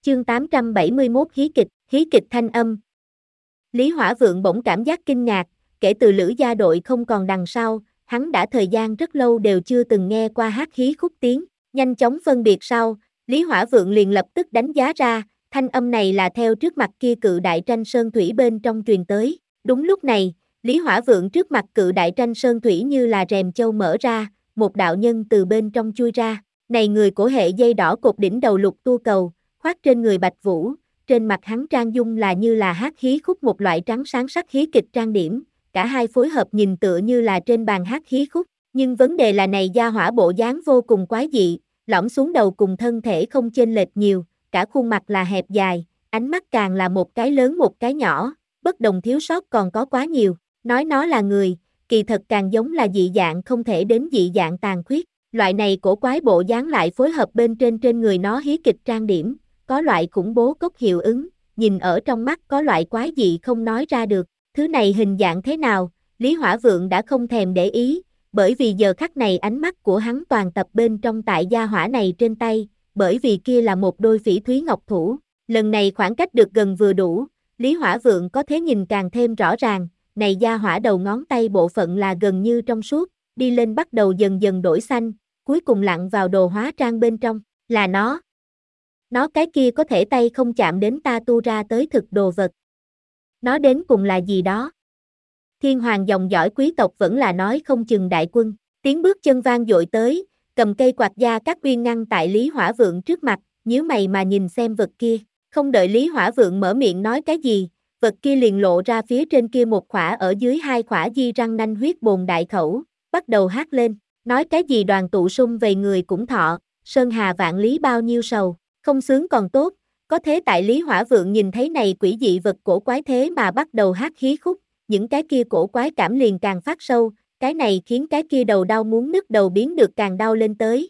Chương 871 hí kịch thanh âm. Lý Hỏa Vượng bỗng cảm giác kinh ngạc, kể từ Lữ gia đội không còn đằng sau, hắn đã thời gian rất lâu đều chưa từng nghe qua hát hí khúc tiếng. Nhanh chóng phân biệt sau, Lý Hỏa Vượng liền lập tức đánh giá ra, thanh âm này là theo trước mặt kia cự đại tranh sơn thủy bên trong truyền tới. Đúng lúc này, Lý Hỏa Vượng trước mặt cự đại tranh sơn thủy như là rèm châu mở ra, một đạo nhân từ bên trong chui ra. Này người của hệ dây đỏ cột đỉnh đầu lục tu cầu, khoác trên người bạch vũ, trên mặt hắn trang dung như là hát hí khúc một loại trắng sáng sắc hí kịch trang điểm, cả hai phối hợp nhìn tựa như là trên bàn hát hí khúc, nhưng vấn đề là này gia hỏa bộ dáng vô cùng quái dị, lõm xuống đầu cùng thân thể không chênh lệch nhiều, cả khuôn mặt là hẹp dài, ánh mắt càng là một cái lớn một cái nhỏ, bất đồng thiếu sót còn có quá nhiều, nói nó là người, kỳ thật càng giống là dị dạng không thể đến dị dạng tàn khuyết. Loại này cổ quái bộ dáng lại phối hợp bên trên người nó hí kịch trang điểm, có loại khủng bố cốc hiệu ứng, nhìn ở trong mắt có loại quái dị không nói ra được, thứ này hình dạng thế nào, Lý Hỏa Vượng đã không thèm để ý, bởi vì giờ khắc này ánh mắt của hắn toàn tập bên trong tại gia hỏa này trên tay, bởi vì kia là một đôi phỉ thúy ngọc thủ, lần này khoảng cách được gần vừa đủ, Lý Hỏa Vượng có thể nhìn càng thêm rõ ràng, này gia hỏa đầu ngón tay bộ phận là gần như trong suốt, đi lên bắt đầu dần dần đổi xanh, cuối cùng lặn vào đồ hóa trang bên trong, là nó. Nó cái kia có thể tay không chạm đến ta tu ra tới thực đồ vật. Nó đến cùng là gì đó? Thiên hoàng dòng dõi quý tộc vẫn là nói không chừng đại quân, tiếng bước chân vang dội tới, cầm cây quạt Gia Cát Uyên ngăn tại Lý Hỏa Vượng trước mặt, nhíu mày mà nhìn xem vật kia, không đợi Lý Hỏa Vượng mở miệng nói cái gì, vật kia liền lộ ra phía trên kia một khỏa ở dưới hai khỏa di răng nanh huyết bồn đại khẩu, bắt đầu hát lên. Nói cái gì đoàn tụ sum về người cũng thọ, sơn hà vạn lý bao nhiêu sầu, không sướng còn tốt, có thế tại Lý Hỏa Vượng nhìn thấy này quỷ dị vật cổ quái thế mà bắt đầu hát hí khúc, những cái kia cổ quái cảm liền càng phát sâu, cái này khiến cái kia đầu đau muốn nứt đầu biến được càng đau lên tới.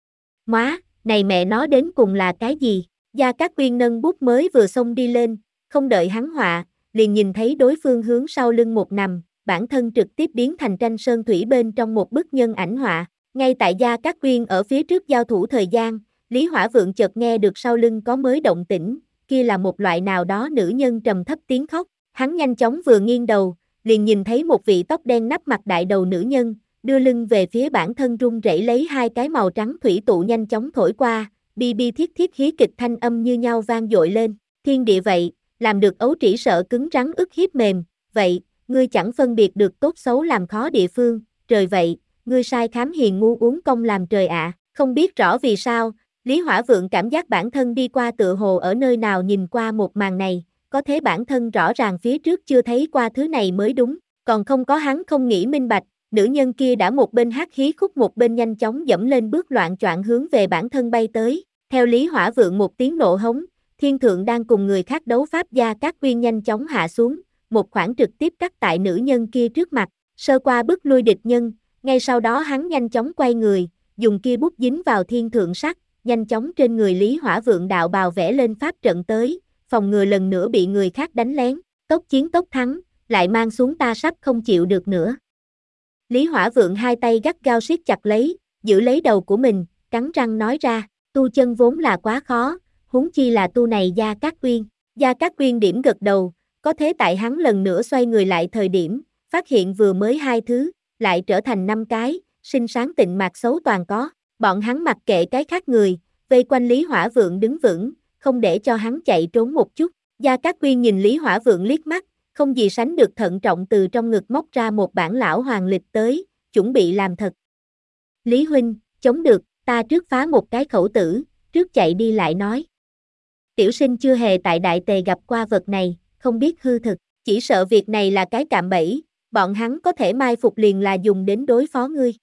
Móa, này mẹ nó đến cùng là cái gì? Gia Cát Uyên nâng bút mới vừa xông đi lên, không đợi hắn họa, liền nhìn thấy đối phương hướng sau lưng một nằm, bản thân trực tiếp biến thành tranh sơn thủy bên trong một bức nhân ảnh họa. Ngay tại Gia Cát Uyên ở phía trước giao thủ thời gian, Lý Hỏa Vượng chợt nghe được sau lưng có mới động tĩnh, kia là một loại nào đó nữ nhân trầm thấp tiếng khóc. Hắn nhanh chóng vừa nghiêng đầu, liền nhìn thấy một vị tóc đen nắp mặt đại đầu nữ nhân, đưa lưng về phía bản thân run rẩy lấy hai cái màu trắng thủy tụ nhanh chóng thổi qua, bi bi thiết thiết hí kịch thanh âm như nhau vang dội lên. Thiên địa vậy, làm được ấu trĩ sợ cứng rắn ức hiếp mềm, vậy, ngươi chẳng phân biệt được tốt xấu làm khó địa phương, trời vậy, ngươi sai khám hiền ngu uống công làm trời ạ. Không biết rõ vì sao, Lý Hỏa Vượng cảm giác bản thân đi qua tựa hồ ở nơi nào nhìn qua một màn này, có thế bản thân rõ ràng phía trước chưa thấy qua thứ này mới đúng, còn không có hắn không nghĩ minh bạch, nữ nhân kia đã một bên hát hí khúc một bên nhanh chóng dẫm lên bước loạn choạng hướng về bản thân bay tới, theo Lý Hỏa Vượng một tiếng nộ hống, thiên thượng đang cùng người khác đấu pháp Gia Cát Uyên nhanh chóng hạ xuống, một khoảng trực tiếp cắt tại nữ nhân kia trước mặt, sơ qua bức lui địch nhân, ngay sau đó hắn nhanh chóng quay người, dùng kia bút dính vào thiên thượng sắc, nhanh chóng trên người Lý Hỏa Vượng đạo bào vẽ lên pháp trận tới, phòng ngừa lần nữa bị người khác đánh lén, tốc chiến tốc thắng, lại mang xuống ta sắp không chịu được nữa. Lý Hỏa Vượng hai tay gắt gao siết chặt lấy, giữ lấy đầu của mình, cắn răng nói ra, tu chân vốn là quá khó, huống chi là tu này Gia Cát Uyên. Gia Cát Uyên điểm gật đầu, có thế tại hắn lần nữa xoay người lại thời điểm, phát hiện vừa mới hai thứ, lại trở thành 5 cái, xinh sáng tịnh mạc xấu toàn có, bọn hắn mặc kệ cái khác người, vây quanh Lý Hỏa Vượng đứng vững, không để cho hắn chạy trốn một chút. Gia Cát Uyên nhìn Lý Hỏa Vượng liếc mắt, không gì sánh được thận trọng từ trong ngực móc ra một bản lão hoàng lịch tới, chuẩn bị làm thật. Lý huynh, chống được, ta trước phá một cái khẩu tử, trước chạy đi lại nói. Tiểu sinh chưa hề tại Đại Tề gặp qua vật này, không biết hư thực, chỉ sợ việc này là cái cạm bẫy, bọn hắn có thể mai phục liền là dùng đến đối phó ngươi.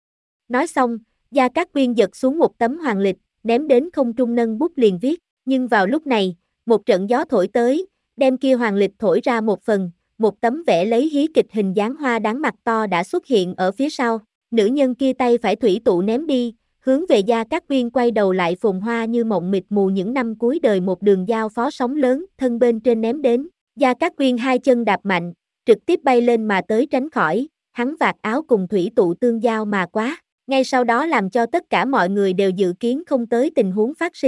Nói xong, Gia Cát Uyên giật xuống một tấm hoàng lịch, ném đến không trung nâng bút liền viết, nhưng vào lúc này, một trận gió thổi tới, đem kia hoàng lịch thổi ra một phần, một tấm vẽ lấy hí kịch hình dáng hoa đáng mặt to đã xuất hiện ở phía sau, nữ nhân kia tay phải thủy tụ ném đi, hướng về Gia Cát Uyên quay đầu lại phồn hoa như mộng mịt mù những năm cuối đời một đường giao phó sóng lớn, thân bên trên ném đến, Gia Cát Uyên hai chân đạp mạnh, trực tiếp bay lên mà tới tránh khỏi, hắn vạt áo cùng thủy tụ tương giao mà quá, ngay sau đó làm cho tất cả mọi người đều dự kiến không tới tình huống phát sinh,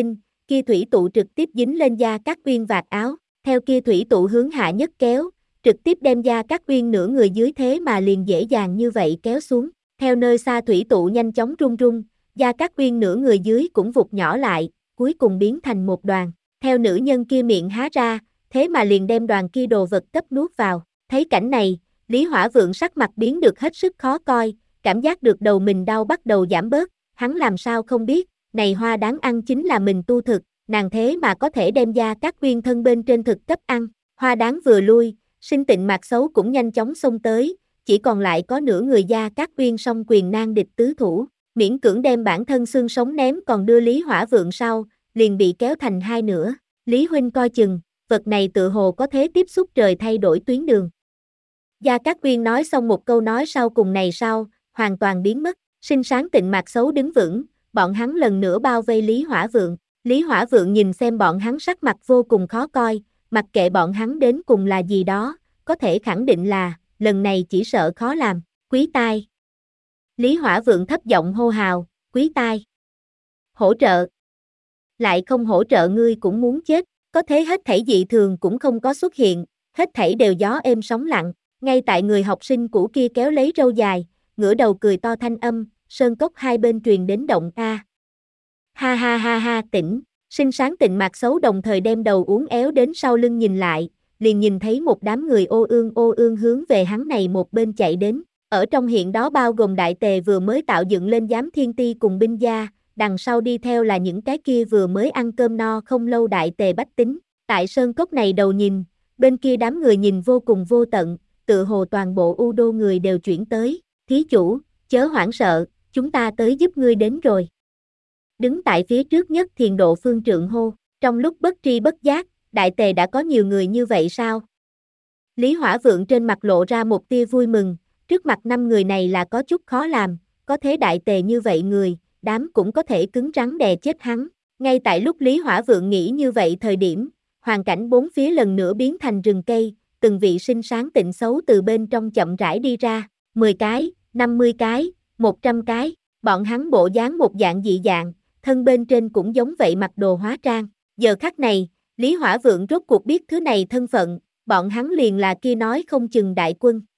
kia thủy tụ trực tiếp dính lên Gia Cát Uyên vạt áo, theo kia thủy tụ hướng hạ nhất kéo, trực tiếp đem Gia Cát Uyên nửa người dưới thế mà liền dễ dàng như vậy kéo xuống, theo nơi xa thủy tụ nhanh chóng rung rung, Gia Cát Uyên nửa người dưới cũng vụt nhỏ lại, cuối cùng biến thành một đoàn, theo nữ nhân kia miệng há ra, thế mà liền đem đoàn kia đồ vật cấp nuốt vào, thấy cảnh này, Lý Hỏa Vượng sắc mặt biến được hết sức khó coi, cảm giác được đầu mình đau bắt đầu giảm bớt, hắn làm sao không biết, này hoa đáng ăn chính là mình tu thực, nàng thế mà có thể đem Gia Cát Uyên thân bên trên thực cấp ăn, hoa đáng vừa lui, Sinh Tịnh mặt xấu cũng nhanh chóng xông tới, chỉ còn lại có nửa người Gia Cát Uyên song quyền nan địch tứ thủ, miễn cưỡng đem bản thân xương sống ném còn đưa Lý Hỏa Vượng sau, liền bị kéo thành hai nửa, Lý huynh coi chừng, vật này tự hồ có thế tiếp xúc trời thay đổi tuyến đường. Gia Cát Uyên nói xong một câu nói sau cùng này sau, hoàn toàn biến mất, Sinh Sáng Tịnh mặt xấu đứng vững, bọn hắn lần nữa bao vây Lý Hỏa Vượng. Lý Hỏa Vượng nhìn xem bọn hắn sắc mặt vô cùng khó coi, mặc kệ bọn hắn đến cùng là gì đó, có thể khẳng định là, lần này chỉ sợ khó làm, quý tai. Lý Hỏa Vượng thấp giọng hô hào, quý tai. Hỗ trợ. Lại không hỗ trợ ngươi cũng muốn chết, có thế hết thảy dị thường cũng không có xuất hiện, hết thảy đều gió êm sóng lặng, ngay tại người học sinh cũ kia kéo lấy râu dài, ngửa đầu cười to thanh âm, sơn cốc hai bên truyền đến động a. Ha ha ha ha tỉnh, Sinh Sáng Tịnh mặt xấu đồng thời đem đầu uốn éo đến sau lưng nhìn lại, liền nhìn thấy một đám người ô ương hướng về hắn này một bên chạy đến, ở trong hiện đó bao gồm đại tề vừa mới tạo dựng lên giám thiên ti cùng binh gia, đằng sau đi theo là những cái kia vừa mới ăn cơm no không lâu đại tề bách tính, tại sơn cốc này đầu nhìn, bên kia đám người nhìn vô cùng vô tận, tự hồ toàn bộ U Đô người đều chuyển tới, thí chủ, chớ hoảng sợ, chúng ta tới giúp ngươi đến rồi. Đứng tại phía trước nhất Thiền Độ Phương Trượng hô, trong lúc bất tri bất giác, đại tề đã có nhiều người như vậy sao? Lý Hỏa Vượng trên mặt lộ ra một tia vui mừng, trước mặt 5 người này là có chút khó làm, có thế đại tề như vậy người, đám cũng có thể cứng rắn đè chết hắn. Ngay tại lúc Lý Hỏa Vượng nghĩ như vậy thời điểm, hoàn cảnh bốn phía lần nữa biến thành rừng cây, từng vị Sinh Sáng Tịnh xấu từ bên trong chậm rãi đi ra, 10 cái, 50 cái, 100 cái, bọn hắn bộ dáng một dạng dị dạng, thân bên trên cũng giống vậy mặc đồ hóa trang. Giờ khắc này, Lý Hỏa Vượng rốt cuộc biết thứ này thân phận, bọn hắn liền là kia nói không chừng đại quân.